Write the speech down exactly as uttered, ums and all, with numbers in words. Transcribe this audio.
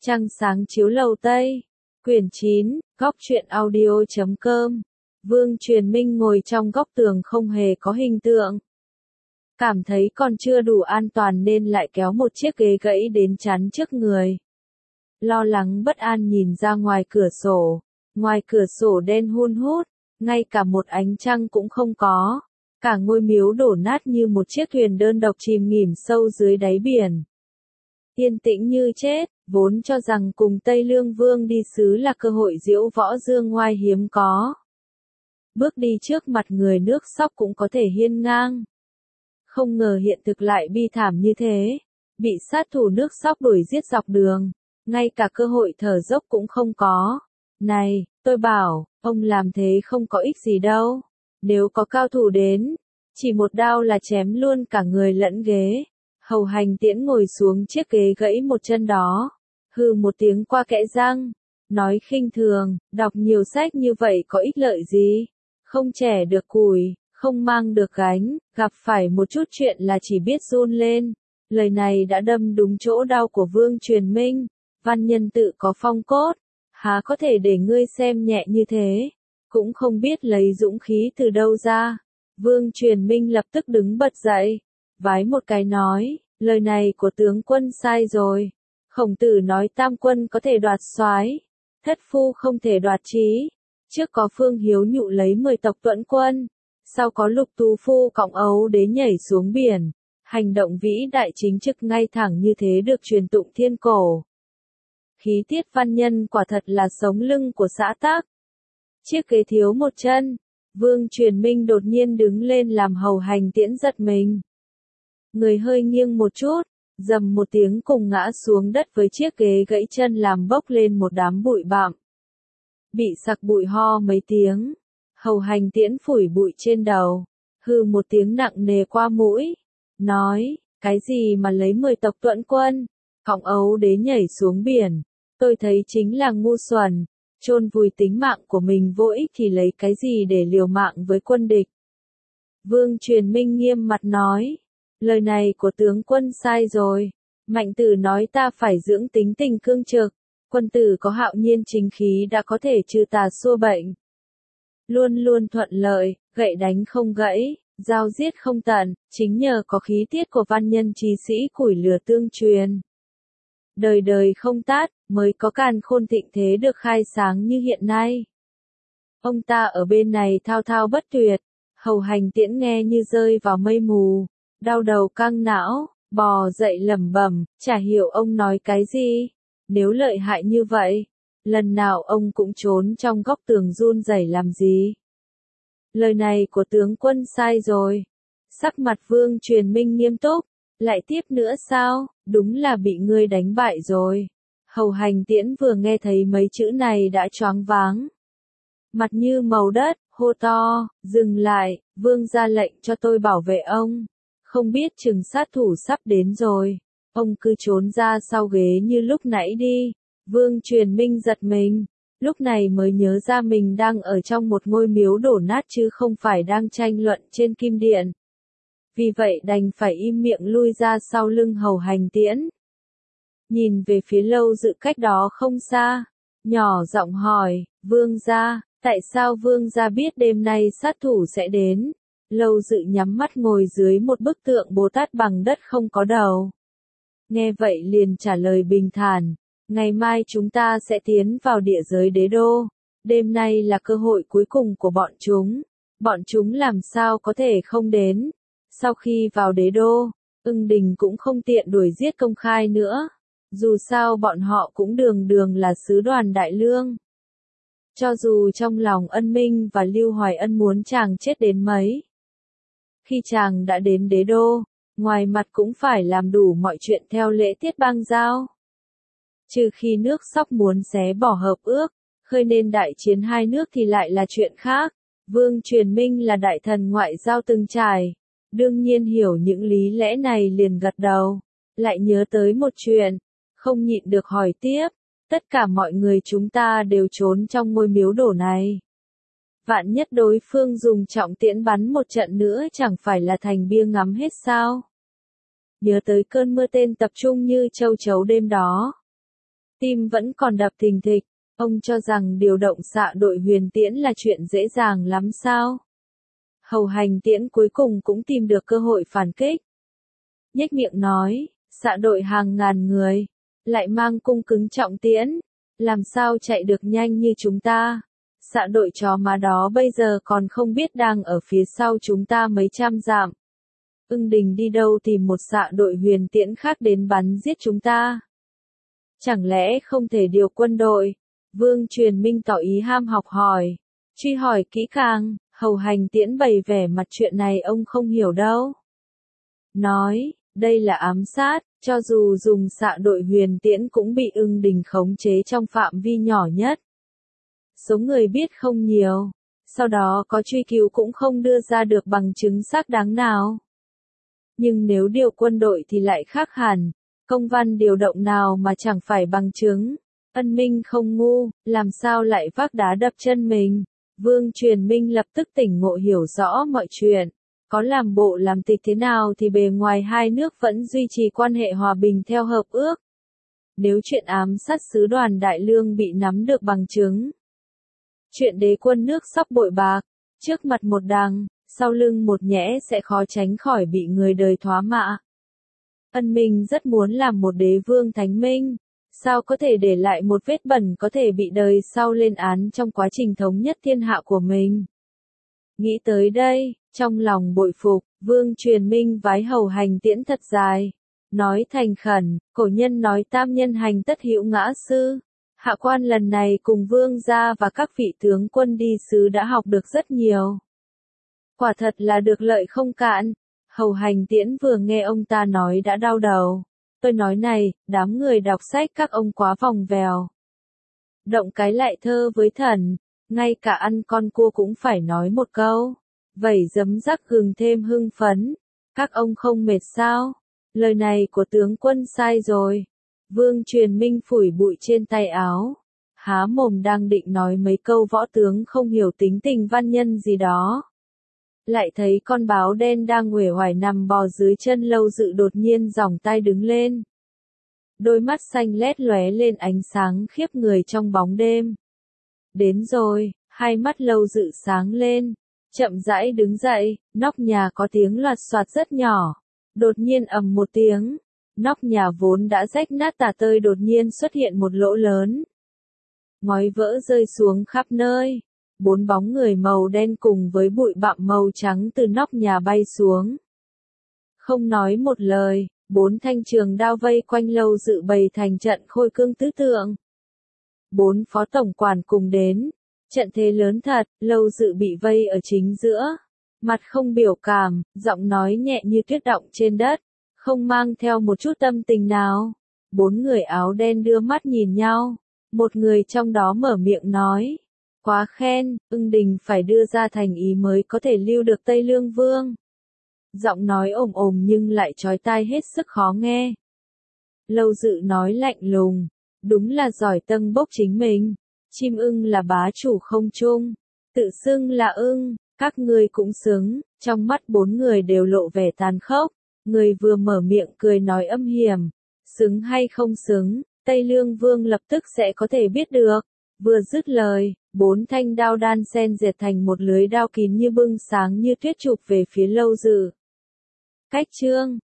Trăng sáng chiếu lầu Tây. Quyển chín, góc truyện audio chấm com. Vương Truyền Minh ngồi trong góc tường không hề có hình tượng. Cảm thấy còn chưa đủ an toàn nên lại kéo một chiếc ghế gãy đến chắn trước người. Lo lắng bất an nhìn ra ngoài cửa sổ. Ngoài cửa sổ đen hun hút, ngay cả một ánh trăng cũng không có. Cả ngôi miếu đổ nát như một chiếc thuyền đơn độc chìm nghỉm sâu dưới đáy biển. Yên tĩnh như chết, vốn cho rằng cùng Tây Lương Vương đi xứ là cơ hội diễu võ dương ngoai hiếm có. Bước đi trước mặt người nước Sóc cũng có thể hiên ngang. Không ngờ hiện thực lại bi thảm như thế. Bị sát thủ nước Sóc đuổi giết dọc đường. Ngay cả cơ hội thở dốc cũng không có. Này, tôi bảo, ông làm thế không có ích gì đâu. Nếu có cao thủ đến, chỉ một đao là chém luôn cả người lẫn ghế. Hầu Hành Tiễn ngồi xuống chiếc ghế gãy một chân đó. Hừ một tiếng qua kẽ răng. Nói khinh thường, đọc nhiều sách như vậy có ích lợi gì? Không chẻ được củi, không mang được gánh, gặp phải một chút chuyện là chỉ biết run lên. Lời này đã đâm đúng chỗ đau của Vương Truyền Minh. Văn nhân tự có phong cốt. Há có thể để ngươi xem nhẹ như thế? Cũng không biết lấy dũng khí từ đâu ra. Vương Truyền Minh lập tức đứng bật dậy. Vái một cái nói, lời này của tướng quân sai rồi. Khổng Tử nói tam quân có thể đoạt soái, thất phu không thể đoạt trí. Trước có Phương Hiếu Nhụ lấy mười tộc tuẫn quân, sau có Lục Tú Phu cõng ấu đế nhảy xuống biển. Hành động vĩ đại chính trực ngay thẳng như thế được truyền tụng thiên cổ. Khí tiết văn nhân quả thật là sống lưng của xã tắc. Chiếc ghế thiếu một chân, Vương Truyền Minh đột nhiên đứng lên làm Hầu Hành Tiễn giật mình. Người hơi nghiêng một chút, dầm một tiếng cùng ngã xuống đất với chiếc ghế gãy chân làm bốc lên một đám bụi bặm. Bị sặc bụi ho mấy tiếng, Hầu Hành Tiễn phủi bụi trên đầu, hừ một tiếng nặng nề qua mũi, nói, cái gì mà lấy mười tộc tuẫn quân, cõng ấu đế nhảy xuống biển, tôi thấy chính là ngu xuẩn, chôn vùi tính mạng của mình vô ích thì lấy cái gì để liều mạng với quân địch. Vương Truyền Minh nghiêm mặt nói. Lời này của tướng quân sai rồi. Mạnh Tử nói ta phải dưỡng tính tình cương trực. Quân tử có hạo nhiên chính khí đã có thể trừ tà xua bệnh. Luôn luôn thuận lợi, gậy đánh không gãy, dao giết không tận, chính nhờ có khí tiết của văn nhân trí sĩ củi lửa tương truyền. Đời đời không tát, mới có càn khôn thịnh thế được khai sáng như hiện nay. Ông ta ở bên này thao thao bất tuyệt, Hầu Hành Tiễn nghe như rơi vào mây mù. Đau đầu căng não, bò dậy lẩm bẩm, chả hiểu ông nói cái gì. Nếu lợi hại như vậy, lần nào ông cũng trốn trong góc tường run rẩy làm gì? Lời này của tướng quân sai rồi. Sắc mặt Vương Truyền Minh nghiêm túc, lại tiếp nữa sao? Đúng là bị ngươi đánh bại rồi. Hầu Hành Tiễn vừa nghe thấy mấy chữ này đã choáng váng. Mặt như màu đất, hô to, dừng lại, Vương ra lệnh cho tôi bảo vệ ông. Không biết chừng sát thủ sắp đến rồi. Ông cứ trốn ra sau ghế như lúc nãy đi. Vương Truyền Minh giật mình. Lúc này mới nhớ ra mình đang ở trong một ngôi miếu đổ nát chứ không phải đang tranh luận trên kim điện. Vì vậy đành phải im miệng lui ra sau lưng Hầu Hành Tiễn. Nhìn về phía Lâu Dự cách đó không xa. Nhỏ giọng hỏi, Vương gia, tại sao Vương gia biết đêm nay sát thủ sẽ đến? Lâu Dự nhắm mắt ngồi dưới một bức tượng Bồ Tát bằng đất không có đầu. Nghe vậy liền trả lời bình thản, ngày mai chúng ta sẽ tiến vào địa giới đế đô. Đêm nay là cơ hội cuối cùng của bọn chúng. Bọn chúng làm sao có thể không đến. Sau khi vào đế đô, Ưng Đình cũng không tiện đuổi giết công khai nữa. Dù sao bọn họ cũng đường đường là sứ đoàn Đại Lương. Cho dù trong lòng Ân Minh và Lưu Hoài Ân muốn chàng chết đến mấy. Khi chàng đã đến đế đô, ngoài mặt cũng phải làm đủ mọi chuyện theo lễ tiết bang giao. Trừ khi nước Sóc muốn xé bỏ hợp ước, khơi nên đại chiến hai nước thì lại là chuyện khác. Vương Truyền Minh là đại thần ngoại giao từng trải, đương nhiên hiểu những lý lẽ này liền gật đầu. Lại nhớ tới một chuyện, không nhịn được hỏi tiếp, tất cả mọi người chúng ta đều trốn trong ngôi miếu đổ này. Vạn nhất đối phương dùng trọng tiễn bắn một trận nữa chẳng phải là thành bia ngắm hết sao? Nhớ tới cơn mưa tên tập trung như châu chấu đêm đó. Tim vẫn còn đập thình thịch, ông cho rằng điều động xạ đội huyền tiễn là chuyện dễ dàng lắm sao? Hầu hành tiễn cuối cùng cũng tìm được cơ hội phản kích. Nhếch miệng nói, xạ đội hàng ngàn người, lại mang cung cứng trọng tiễn, làm sao chạy được nhanh như chúng ta? Xạ đội chó má đó bây giờ còn không biết đang ở phía sau chúng ta mấy trăm dặm. Ưng Đình đi đâu tìm một xạ đội huyền tiễn khác đến bắn giết chúng ta? Chẳng lẽ không thể điều quân đội? Vương Truyền Minh tỏ ý ham học hỏi, truy hỏi kỹ càng. Hầu hành tiễn bày vẻ mặt chuyện này ông không hiểu đâu. Nói, đây là ám sát, cho dù dùng xạ đội huyền tiễn cũng bị Ưng Đình khống chế trong phạm vi nhỏ nhất. Số người biết không nhiều, sau đó có truy cứu cũng không đưa ra được bằng chứng xác đáng nào. Nhưng nếu điều quân đội thì lại khác hẳn, công văn điều động nào mà chẳng phải bằng chứng. Ân Minh không ngu, làm sao lại vác đá đập chân mình. Vương Truyền Minh lập tức tỉnh ngộ hiểu rõ mọi chuyện. Có làm bộ làm tịch thế nào thì bề ngoài hai nước vẫn duy trì quan hệ hòa bình theo hợp ước. Nếu chuyện ám sát sứ đoàn Đại Lương bị nắm được bằng chứng. Chuyện đế quân nước sắp bội bạc, trước mặt một đằng, sau lưng một nhẽ sẽ khó tránh khỏi bị người đời thoá mạ. Ân Minh rất muốn làm một đế vương thánh minh. Sao có thể để lại một vết bẩn có thể bị đời sau lên án trong quá trình thống nhất thiên hạ của mình? Nghĩ tới đây, trong lòng bội phục, Vương Truyền Minh vái hầu hành tiễn thật dài. Nói thành khẩn, cổ nhân nói tam nhân hành tất hữu ngã sư. Hạ quan lần này cùng vương gia và các vị tướng quân đi sứ đã học được rất nhiều. Quả thật là được lợi không cạn. Hầu hành tiễn vừa nghe ông ta nói đã đau đầu. Tôi nói này, đám người đọc sách các ông quá vòng vèo. Động cái lại thơ với thần, ngay cả ăn con cua cũng phải nói một câu. Vẩy giấm rắc gừng thêm hưng phấn. Các ông không mệt sao? Lời này của tướng quân sai rồi. Vương Truyền Minh phủi bụi trên tay áo. Há mồm đang định nói mấy câu võ tướng không hiểu tính tình văn nhân gì đó. Lại thấy con báo đen đang uể oải nằm bò dưới chân Lâu Dự đột nhiên giỏng tay đứng lên. Đôi mắt xanh lét lóe lên ánh sáng khiếp người trong bóng đêm. Đến rồi, hai mắt Lâu Dự sáng lên, chậm rãi đứng dậy, nóc nhà có tiếng loạt soạt rất nhỏ. Đột nhiên ầm một tiếng, nóc nhà vốn đã rách nát tả tơi đột nhiên xuất hiện một lỗ lớn. Ngói vỡ rơi xuống khắp nơi. Bốn bóng người màu đen cùng với bụi bặm màu trắng từ nóc nhà bay xuống. Không nói một lời, bốn thanh trường đao vây quanh Lâu Dự bày thành trận khôi cương tứ tượng. Bốn phó tổng quản cùng đến. Trận thế lớn thật, Lâu Dự bị vây ở chính giữa. Mặt không biểu cảm, giọng nói nhẹ như tuyết động trên đất, không mang theo một chút tâm tình nào. Bốn người áo đen đưa mắt nhìn nhau. Một người trong đó mở miệng nói. Quá khen, Ưng Đình phải đưa ra thành ý mới có thể lưu được Tây Lương Vương. Giọng nói ồm ồm nhưng lại chói tai hết sức khó nghe. Lâu Dự nói lạnh lùng, đúng là giỏi tâng bốc chính mình. Chim ưng là bá chủ không trung, tự xưng là ưng, các ngươi cũng xứng. Trong mắt bốn người đều lộ vẻ tàn khốc. Người vừa mở miệng cười nói âm hiểm, xứng hay không xứng, Tây Lương Vương lập tức sẽ có thể biết được. Vừa dứt lời, bốn thanh đao đan xen dệt thành một lưới đao kín như bưng sáng như tuyết chụp về phía Lâu Dự. Cách chương